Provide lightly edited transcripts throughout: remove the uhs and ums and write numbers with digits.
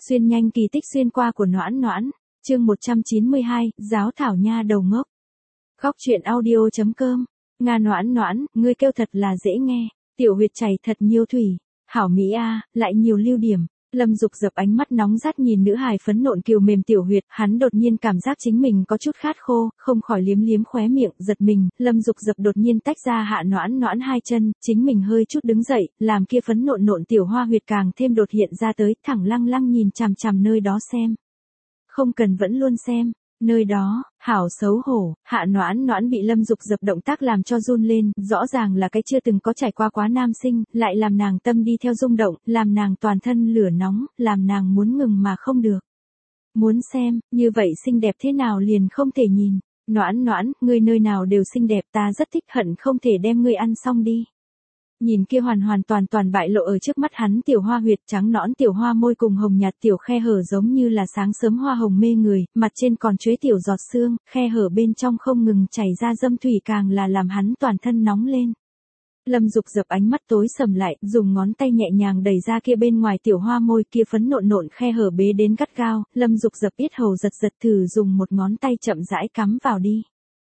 Xuyên nhanh kỳ tích xuyên qua của Noãn Noãn, chương 192, giáo thảo nha đầu ngốc. Góc truyện audio.com, Nga Noãn Noãn, ngươi kêu thật là dễ nghe, tiểu huyệt chảy thật nhiều thủy, hảo mỹ a, lại nhiều lưu điểm. Lâm Dục Dập ánh mắt nóng rát nhìn nữ hài phấn nộn kiều mềm tiểu huyệt, hắn đột nhiên cảm giác chính mình có chút khát khô, không khỏi liếm liếm khóe miệng, giật mình, Lâm Dục Dập đột nhiên tách ra Hạ Noãn Noãn hai chân, chính mình hơi chút đứng dậy, làm kia phấn nộn nộn tiểu hoa huyệt càng thêm đột hiện ra tới, thẳng lăng lăng nhìn chằm chằm nơi đó xem. Không cần vẫn luôn xem. Nơi đó, hảo xấu hổ, Hạ Noãn Noãn bị Lâm Dục Dập động tác làm cho run lên, rõ ràng là cái chưa từng có trải qua quá nam sinh, lại làm nàng tâm đi theo rung động, làm nàng toàn thân lửa nóng, làm nàng muốn ngừng mà không được. Muốn xem, như vậy xinh đẹp thế nào liền không thể nhìn. Noãn Noãn, ngươi nơi nào đều xinh đẹp, ta rất thích, hận không thể đem ngươi ăn xong đi. Nhìn kia hoàn toàn bại lộ ở trước mắt hắn tiểu hoa huyệt, trắng nõn tiểu hoa môi cùng hồng nhạt tiểu khe hở giống như là sáng sớm hoa hồng mê người, mặt trên còn chuế tiểu giọt sương, khe hở bên trong không ngừng chảy ra dâm thủy càng là làm hắn toàn thân nóng lên. Lâm Dục Dập ánh mắt tối sầm lại, dùng ngón tay nhẹ nhàng đẩy ra kia bên ngoài tiểu hoa môi, kia phấn nộn nộn khe hở bế đến gắt gao, Lâm Dục Dập yết hầu giật thử dùng một ngón tay chậm rãi cắm vào đi.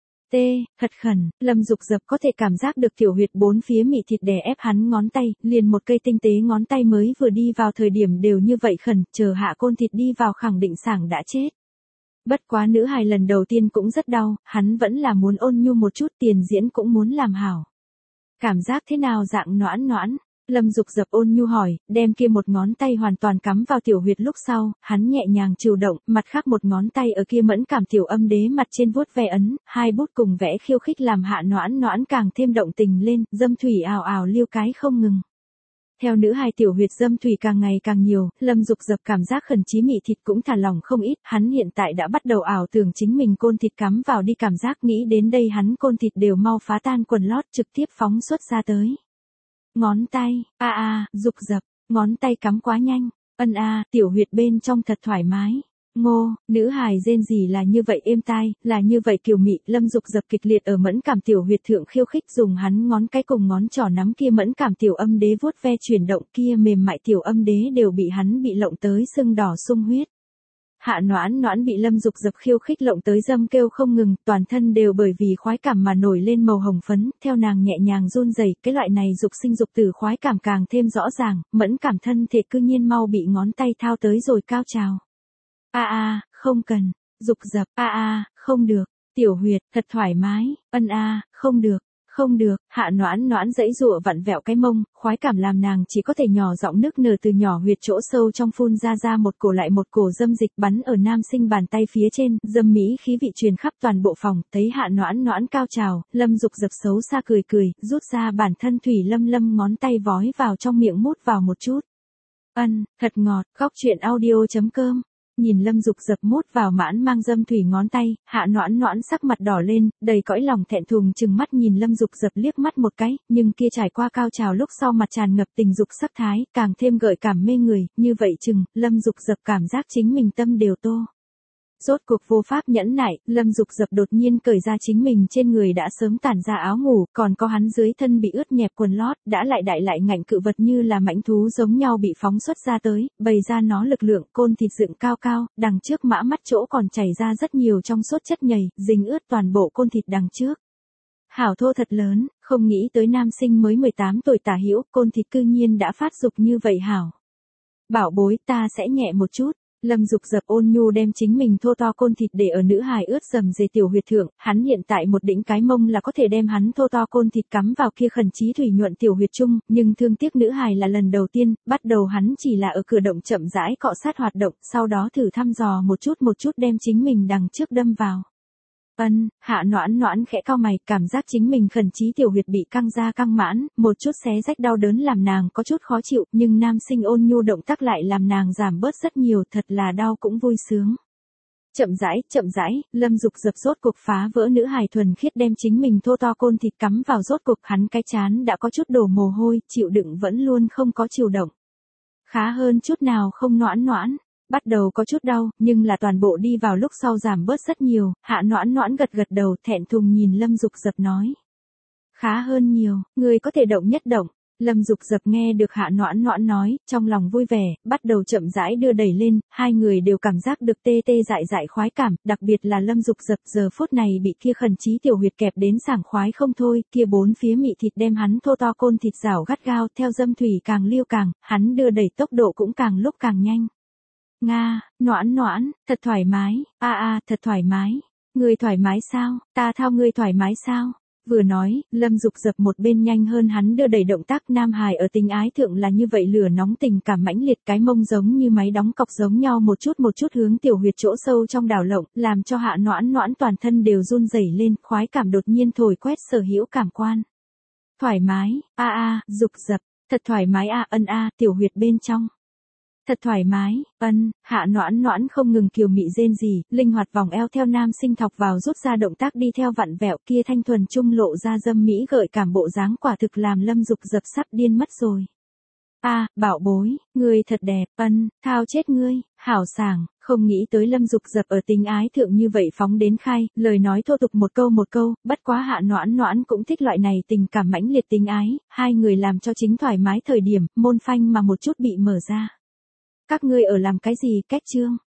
Thật khẩn, Lâm Dục Dập có thể cảm giác được tiểu huyệt bốn phía mị thịt đè ép hắn ngón tay, liền một cây tinh tế ngón tay mới vừa đi vào thời điểm đều như vậy khẩn, chờ hạ côn thịt đi vào khẳng định sảng đã chết. Bất quá nữ hài lần đầu tiên cũng rất đau, hắn vẫn là muốn ôn nhu một chút, tiền diễn cũng muốn làm hảo. Cảm giác thế nào dạng Noãn Noãn? Lâm Dục Dập ôn nhu hỏi, đem kia một ngón tay hoàn toàn cắm vào tiểu huyệt lúc sau, hắn nhẹ nhàng chịu động, mặt khác một ngón tay ở kia mẫn cảm tiểu âm đế mặt trên vuốt ve ấn, hai bút cùng vẽ khiêu khích làm Hạ Noãn Noãn càng thêm động tình lên, dâm thủy ào ào liêu cái không ngừng. Theo nữ hài tiểu huyệt dâm thủy càng ngày càng nhiều, Lâm Dục Dập cảm giác khẩn chí mị thịt cũng thả lỏng không ít, hắn hiện tại đã bắt đầu ảo tưởng chính mình côn thịt cắm vào đi, cảm giác nghĩ đến đây hắn côn thịt đều mau phá tan quần lót trực tiếp phóng xuất ra tới. Ngón tay, Dục Dập, ngón tay cắm quá nhanh, tiểu huyệt bên trong thật thoải mái. Ngô, nữ hài rên gì là như vậy êm tai, là như vậy kiều mị, Lâm Dục Dập kịch liệt ở mẫn cảm tiểu huyệt thượng khiêu khích, dùng hắn ngón cái cùng ngón trỏ nắm kia mẫn cảm tiểu âm đế vuốt ve chuyển động, kia mềm mại tiểu âm đế đều bị hắn bị lộng tới sưng đỏ sung huyết. Hạ Noãn Noãn bị Lâm Dục Dập khiêu khích lộng tới dâm kêu không ngừng, toàn thân đều bởi vì khoái cảm mà nổi lên màu hồng phấn, theo nàng nhẹ nhàng run rẩy, cái loại này dục sinh dục tử khoái cảm càng thêm rõ ràng, mẫn cảm thân thể cư nhiên mau bị ngón tay thao tới rồi cao trào. Không cần, Dục Dập, không được, tiểu huyệt, thật thoải mái, không được, Hạ Noãn Noãn giãy giụa vặn vẹo cái mông, khoái cảm làm nàng chỉ có thể nhỏ giọng nức nở từ nhỏ huyệt chỗ sâu trong phun ra một cổ lại một cổ dâm dịch bắn ở nam sinh bàn tay phía trên, dâm mỹ khí vị truyền khắp toàn bộ phòng, thấy Hạ Noãn Noãn cao trào, Lâm Dục Dập xấu xa cười, rút ra bản thân thủy lâm ngón tay vói vào trong miệng mút vào một chút. Thật ngọt, góc truyện audio.com. Nhìn Lâm Dục Dập mút vào mãn mang dâm thủy ngón tay, Hạ Noãn Noãn sắc mặt đỏ lên, đầy cõi lòng thẹn thùng chừng mắt nhìn Lâm Dục Dập liếc mắt một cái, nhưng kia trải qua cao trào lúc sau mặt tràn ngập tình dục sắc thái, càng thêm gợi cảm mê người, như vậy chừng, Lâm Dục Dập cảm giác chính mình tâm đều tô. Rốt cuộc vô pháp nhẫn nại, Lâm Dục Dập đột nhiên cởi ra chính mình trên người đã sớm tản ra áo ngủ, còn có hắn dưới thân bị ướt nhẹp quần lót, đã lại đại lại ngạnh cự vật như là mãnh thú giống nhau bị phóng xuất ra tới, bày ra nó lực lượng, côn thịt dựng cao cao, đằng trước mã mắt chỗ còn chảy ra rất nhiều trong suốt chất nhầy, dính ướt toàn bộ côn thịt đằng trước. Hảo thô thật lớn, không nghĩ tới nam sinh mới 18 tuổi tả hữu, côn thịt cư nhiên đã phát dục như vậy hảo. Bảo bối, ta sẽ nhẹ một chút. Lâm Dục Dập ôn nhu đem chính mình thô to côn thịt để ở nữ hài ướt dầm dề tiểu huyệt thượng, hắn hiện tại một đỉnh cái mông là có thể đem hắn thô to côn thịt cắm vào kia khẩn chí thủy nhuận tiểu huyệt chung, nhưng thương tiếc nữ hài là lần đầu tiên, bắt đầu hắn chỉ là ở cửa động chậm rãi cọ sát hoạt động, sau đó thử thăm dò một chút đem chính mình đằng trước đâm vào. Hạ Noãn Noãn khẽ cau mày, cảm giác chính mình khẩn chí tiểu huyệt bị căng ra căng mãn, một chút xé rách đau đớn làm nàng có chút khó chịu, nhưng nam sinh ôn nhu động tác lại làm nàng giảm bớt rất nhiều, thật là đau cũng vui sướng. Chậm rãi, Lâm Dục Dập rốt cuộc phá vỡ nữ hài thuần khiết đem chính mình thô to côn thịt cắm vào, rốt cuộc hắn cái chán đã có chút đổ mồ hôi, chịu đựng vẫn luôn không có chiều động. Khá hơn chút nào không Noãn Noãn. Bắt đầu có chút đau, nhưng là toàn bộ đi vào lúc sau giảm bớt rất nhiều, Hạ Noãn Noãn gật đầu thẹn thùng nhìn Lâm Dục Dập nói. Khá hơn nhiều, người có thể động nhất động. Lâm Dục Dập nghe được Hạ Noãn Noãn nói, trong lòng vui vẻ, bắt đầu chậm rãi đưa đẩy lên, hai người đều cảm giác được tê tê dại dại khoái cảm, đặc biệt là Lâm Dục Dập giờ phút này bị kia khẩn trí tiểu huyệt kẹp đến sảng khoái không thôi, kia bốn phía mị thịt đem hắn thô to côn thịt rảo gắt gao, theo dâm thủy càng liêu càng, hắn đưa đẩy tốc độ cũng càng lúc càng nhanh. Nga, Noãn Noãn, thật thoải mái, thật thoải mái. Ngươi thoải mái sao, ta thao ngươi thoải mái sao? Vừa nói, Lâm Dục Dập một bên nhanh hơn hắn đưa đẩy động tác. Nam hài ở tình ái thượng là như vậy, lửa nóng tình cảm mãnh liệt, cái mông giống như máy đóng cọc giống nhau một chút hướng tiểu huyệt chỗ sâu trong đảo lộng, làm cho Hạ Noãn Noãn toàn thân đều run rẩy lên, khoái cảm đột nhiên thổi quét sở hữu cảm quan. Thoải mái, Dục Dập, thật thoải mái tiểu huyệt bên trong. Thật thoải mái, Hạ Noãn Noãn không ngừng kiều mị rên rỉ, linh hoạt vòng eo theo nam sinh thọc vào rút ra động tác đi theo vặn vẹo, kia thanh thuần trung lộ ra dâm mỹ gợi cảm bộ dáng quả thực làm Lâm Dục Dập sắp điên mất rồi. Bảo bối, ngươi thật đẹp, thao chết ngươi, hảo sảng, không nghĩ tới Lâm Dục Dập ở tình ái thượng như vậy phóng đến khai, lời nói thô tục một câu, bất quá Hạ Noãn Noãn cũng thích loại này tình cảm mãnh liệt tình ái, hai người làm cho chính thoải mái thời điểm, môn phanh mà một chút bị mở ra. Các ngươi ở làm cái gì, cách trương?